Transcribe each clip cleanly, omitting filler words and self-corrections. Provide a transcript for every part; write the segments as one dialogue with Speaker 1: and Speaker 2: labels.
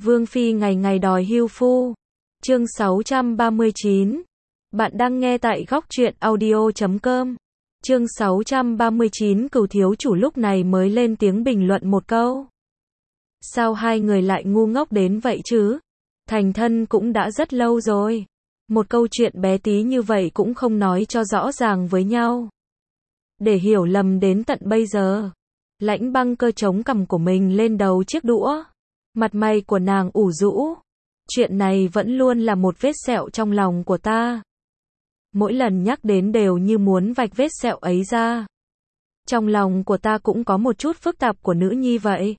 Speaker 1: Vương Phi ngày ngày đòi hưu phu. Chương 639. Bạn đang nghe tại góc truyện audio.com. Chương 639. Cửu thiếu chủ lúc này mới lên tiếng bình luận một câu. Sao hai người lại ngu ngốc đến vậy chứ? Thành thân cũng đã rất lâu rồi. Một câu chuyện bé tí như vậy cũng không nói cho rõ ràng với nhau. Để hiểu lầm đến tận bây giờ. Lãnh Băng Cơ chống cằm của mình lên đầu chiếc đũa. Mặt mày của nàng ủ rũ. Chuyện này vẫn luôn là một vết sẹo trong lòng của ta. Mỗi lần nhắc đến đều như muốn vạch vết sẹo ấy ra. Trong lòng của ta cũng có một chút phức tạp của nữ nhi vậy.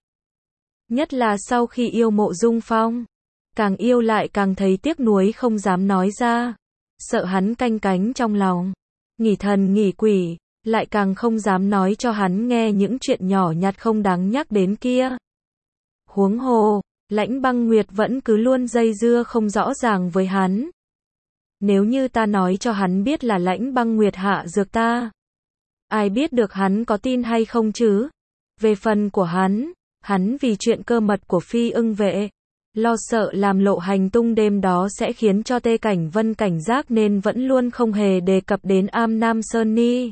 Speaker 1: Nhất là sau khi yêu Mộ Dung Phong. Càng yêu lại càng thấy tiếc nuối không dám nói ra. Sợ hắn canh cánh trong lòng. Nghỉ thần nghỉ quỷ. Lại càng không dám nói cho hắn nghe những chuyện nhỏ nhặt không đáng nhắc đến kia. Huống hồ, Lãnh Băng Nguyệt vẫn cứ luôn dây dưa không rõ ràng với hắn. Nếu như ta nói cho hắn biết là Lãnh Băng Nguyệt hạ dược ta, ai biết được hắn có tin hay không chứ? Về phần của hắn vì chuyện cơ mật của Phi Ưng Vệ, lo sợ làm lộ hành tung đêm đó sẽ khiến cho Tê Cảnh Vân cảnh giác nên vẫn luôn không hề đề cập đến Am Nam Sơn Ni.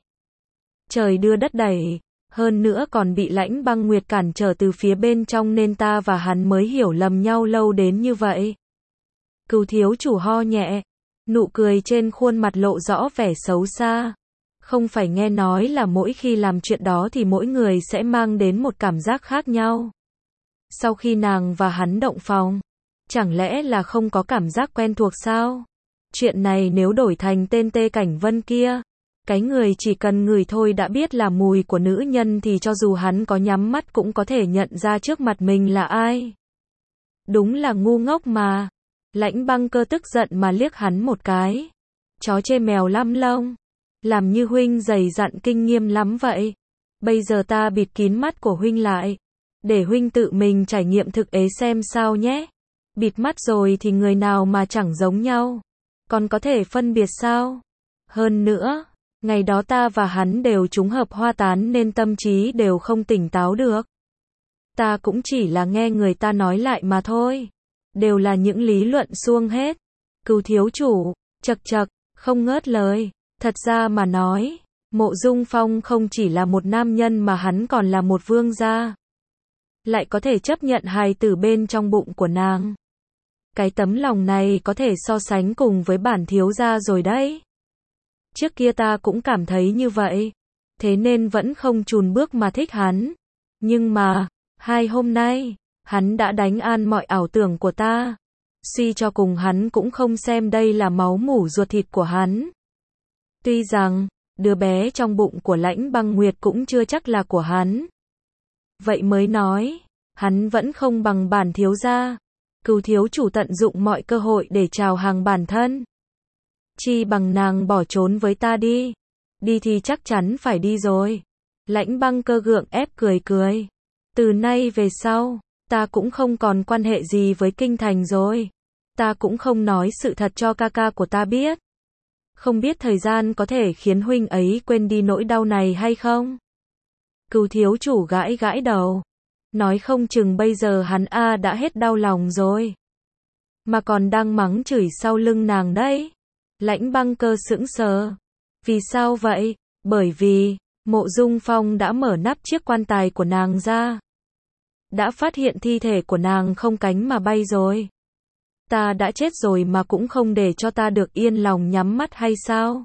Speaker 1: Trời đưa đất đẩy, hơn nữa còn bị Lãnh Băng Nguyệt cản trở từ phía bên trong nên ta và hắn mới hiểu lầm nhau lâu đến như vậy. Cửu thiếu chủ ho nhẹ, nụ cười trên khuôn mặt lộ rõ vẻ xấu xa. Không phải nghe nói là mỗi khi làm chuyện đó thì mỗi người sẽ mang đến một cảm giác khác nhau. Sau khi nàng và hắn động phòng, chẳng lẽ là không có cảm giác quen thuộc sao? Chuyện này nếu đổi thành tên Tê Cảnh Vân kia, cái người chỉ cần ngửi thôi đã biết là mùi của nữ nhân thì cho dù hắn có nhắm mắt cũng có thể nhận ra trước mặt mình là ai. Đúng là ngu ngốc mà. Lãnh Băng Cơ tức giận mà liếc hắn một cái. Chó chê mèo lăm lông. Làm như huynh dày dặn kinh nghiêm lắm vậy. Bây giờ ta bịt kín mắt của huynh lại. Để huynh tự mình trải nghiệm thực tế xem sao nhé. Bịt mắt rồi thì người nào mà chẳng giống nhau. Còn có thể phân biệt sao? Hơn nữa, ngày đó ta và hắn đều trúng hợp hoa tán nên tâm trí đều không tỉnh táo được. Ta cũng chỉ là nghe người ta nói lại mà thôi. Đều là những lý luận suông hết. Cửu thiếu chủ, chậc chậc, không ngớt lời. Thật ra mà nói, Mộ Dung Phong không chỉ là một nam nhân mà hắn còn là một vương gia. Lại có thể chấp nhận hài tử bên trong bụng của nàng. Cái tấm lòng này có thể so sánh cùng với bản thiếu gia rồi đấy. Trước kia ta cũng cảm thấy như vậy. Thế nên vẫn không chùn bước mà thích hắn. Nhưng mà, hai hôm nay, hắn đã đánh an mọi ảo tưởng của ta. Suy cho cùng hắn cũng không xem đây là máu mủ ruột thịt của hắn. Tuy rằng, đứa bé trong bụng của Lãnh Băng Nguyệt cũng chưa chắc là của hắn. Vậy mới nói, hắn vẫn không bằng bản thiếu gia. Cửu thiếu chủ tận dụng mọi cơ hội để chào hàng bản thân. Chi bằng nàng bỏ trốn với ta đi. Đi thì chắc chắn phải đi rồi. Lãnh Băng Cơ gượng ép cười cười. Từ nay về sau, ta cũng không còn quan hệ gì với kinh thành rồi. Ta cũng không nói sự thật cho ca ca của ta biết. Không biết thời gian có thể khiến huynh ấy quên đi nỗi đau này hay không? Cửu thiếu chủ gãi gãi đầu. Nói không chừng bây giờ hắn đã hết đau lòng rồi. Mà còn đang mắng chửi sau lưng nàng đấy. Lãnh Băng Cơ sững sờ. Vì sao vậy? Bởi vì, Mộ Dung Phong đã mở nắp chiếc quan tài của nàng ra. Đã phát hiện thi thể của nàng không cánh mà bay rồi. Ta đã chết rồi mà cũng không để cho ta được yên lòng nhắm mắt hay sao?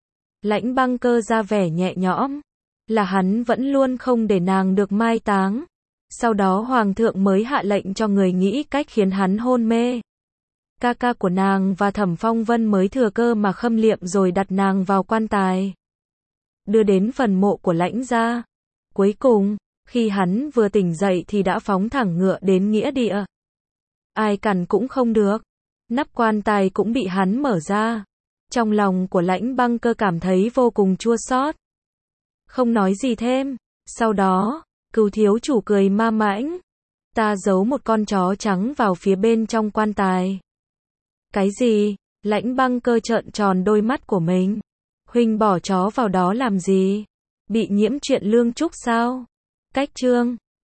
Speaker 1: Lãnh Băng Cơ ra vẻ nhẹ nhõm. Là hắn vẫn luôn không để nàng được mai táng. Sau đó hoàng thượng mới hạ lệnh cho người nghĩ cách khiến hắn hôn mê. Ca ca của nàng và Thẩm Phong Vân mới thừa cơ mà khâm liệm rồi đặt nàng vào quan tài. Đưa đến phần mộ của Lãnh gia. Cuối cùng, khi hắn vừa tỉnh dậy thì đã phóng thẳng ngựa đến nghĩa địa. Ai cản cũng không được. Nắp quan tài cũng bị hắn mở ra. Trong lòng của Lãnh Băng Cơ cảm thấy vô cùng chua xót. Không nói gì thêm. Sau đó, Cửu thiếu chủ cười ma mãnh. Ta giấu một con chó trắng vào phía bên trong quan tài. Cái gì? Lãnh Băng Cơ trợn tròn đôi mắt của mình. Huynh bỏ chó vào đó làm gì? Bị nhiễm chuyện lương trúc sao? Cách chương